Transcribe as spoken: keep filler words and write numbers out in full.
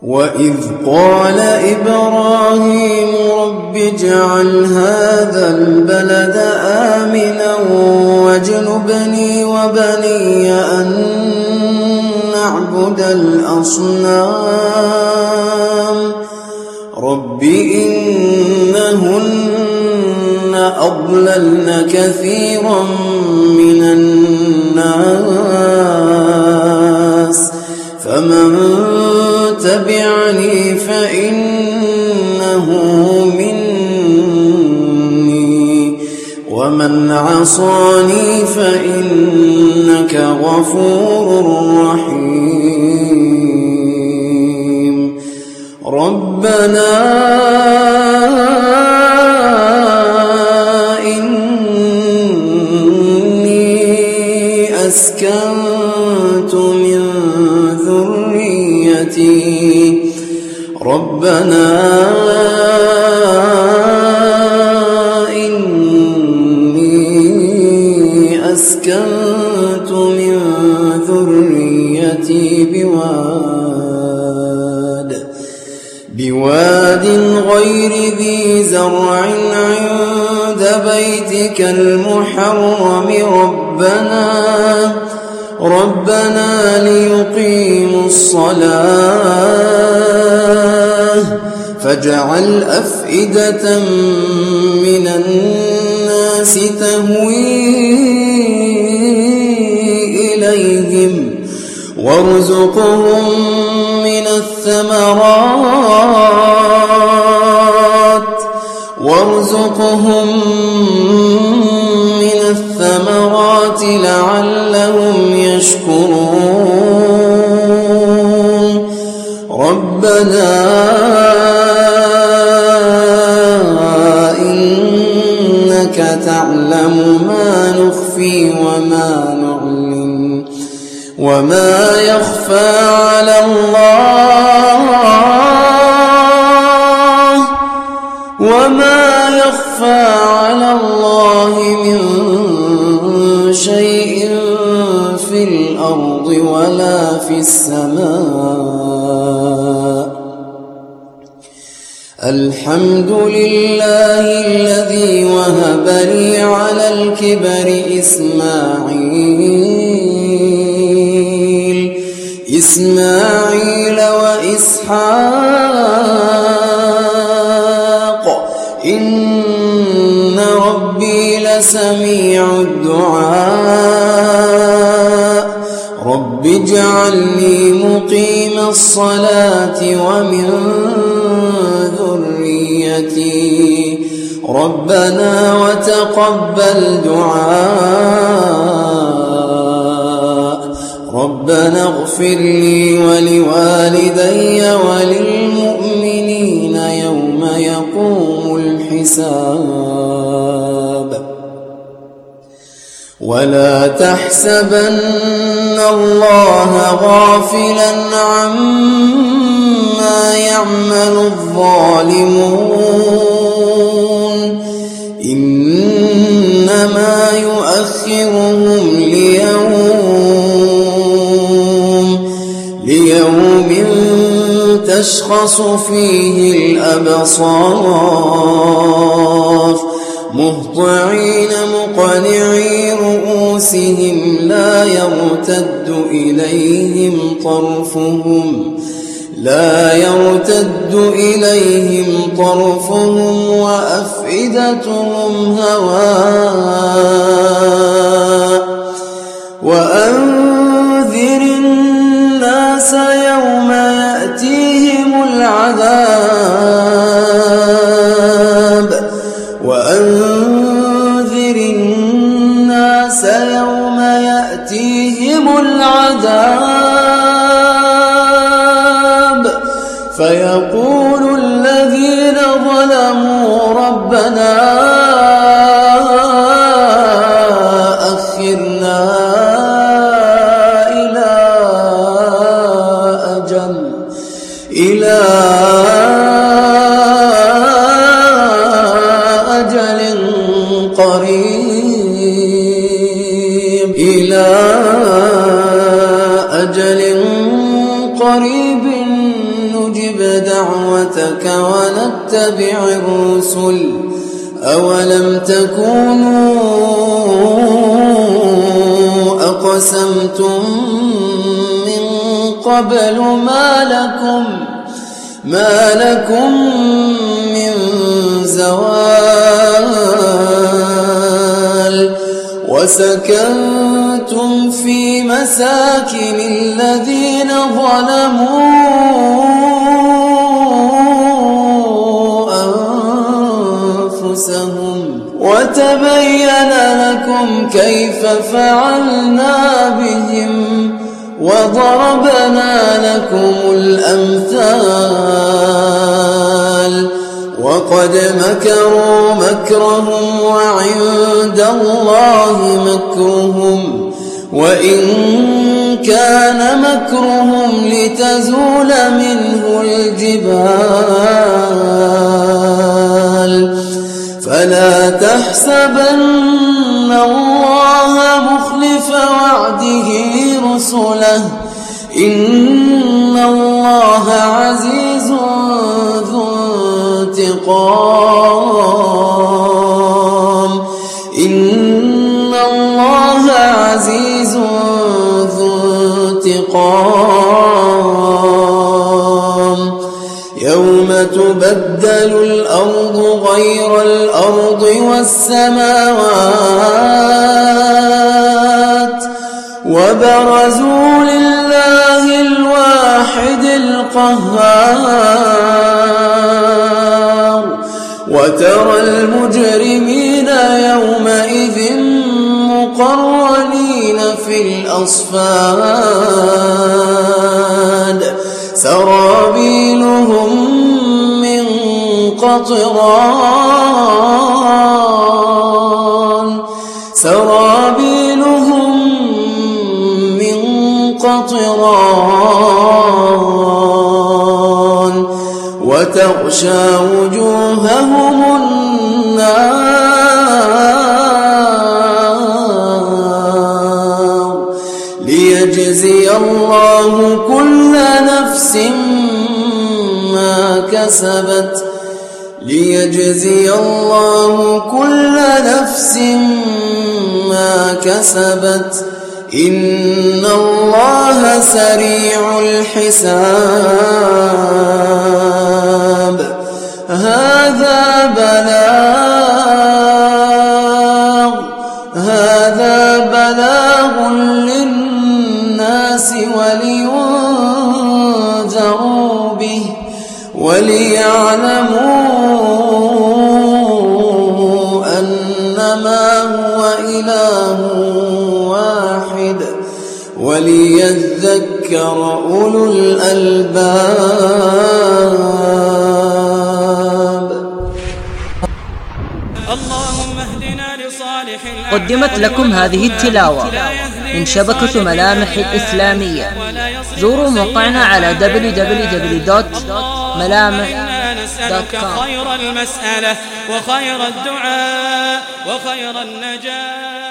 وإذ قال إبراهيم رب اجعل هذا البلد آمنا واجنبني وبني أن نعبد الأصنام رب إنهن أضللن كثيرا من الناس فمن تبعني فإنه مني ومن عصاني فإنك غفور رحيم ربنا إني أسكنت من ذريتي ربنا إني أسكنت من ذريتي بواد بواد غير ذي زرع عند بيتك المحرم ربنا ربنا ليقيموا الصلاة فاجعل أفئدة من الناس تهوي إليهم وارزقهم من الثمرات وارزقهم من الثمرات لعلهم يشكرون ربنا إنك تعلم ما نخفي وما نعلن وما يخفى على الله وما يخفى على الله من شيء في الأرض ولا في السماء الحمد لله الذي وهب لي على الكبر إسماعيل إسماعيل وإسحاق إن ربي لسميع الدعاء رب اجعلني مقيم الصلاة ومن ذريتي ربنا وتقبل دعاء ربنا اغفر لي ولوالدي وللمؤمنين يوم يقوم الحساب ولا تحسبن الله غافلا عما يعمل الظالمون إنما يؤخرهم ليوم ليوم تشخص فيه الأبصار مهطعين مقنعي رؤوسهم لا يرتد إليهم طرفهم لا يرتد إليهم طرفهم وأفئدتهم هواء وأنذر الناس يوم يأتيهم العذاب وأنذر الناس يوم يأتيهم العذاب فيقول الذين ظلموا ربنا أخرنا إلى أجل إلى أجل قريب إلى أجل قريب نجب نجب دعوتك ونتبع الرسل أولم تكونوا أقسمتم من قبل ما لكم ما لكم من زوال وسكنتم في مساكن الذين ظلموا أنفسهم وتبين لكم كيف فعلنا بهم وضربنا لكم الأمثال وقد مكروا مكرهم وعند الله مكرهم وإن كان مكرهم لتزول منه الجبال فلا تحسبن الله مخلف وعده رسله إن الله عزيز ذو انتقام إن الله عزيز ذو انتقام يوم تبدل الأرض غير الأرض والسماوات وبرزوا لله الواحد القهار وترى المجرمين يومئذ مقرنين في الأصفاد سرابيلهم من قطران سرابيلهم من قطران وتغشى وجوههم النار ليجزي الله كل نفس ما كسبت ليجزي الله كل نفس ما كسبت إن الله سريع الحساب هذا بلاغ هذا بلاغ للناس ولينذروا به وليعلموا أنما هو إله واحد وليذكر أولو الألباب. اللهم اهدنا لصالح قدمت لكم هذه التلاوة من شبكة ملامح الإسلامية. زوروا موقعنا على دبليو دبليو دبليو دوت ملامح دوت كوم. خير المسألة وخير الدعاء وخير النجاة.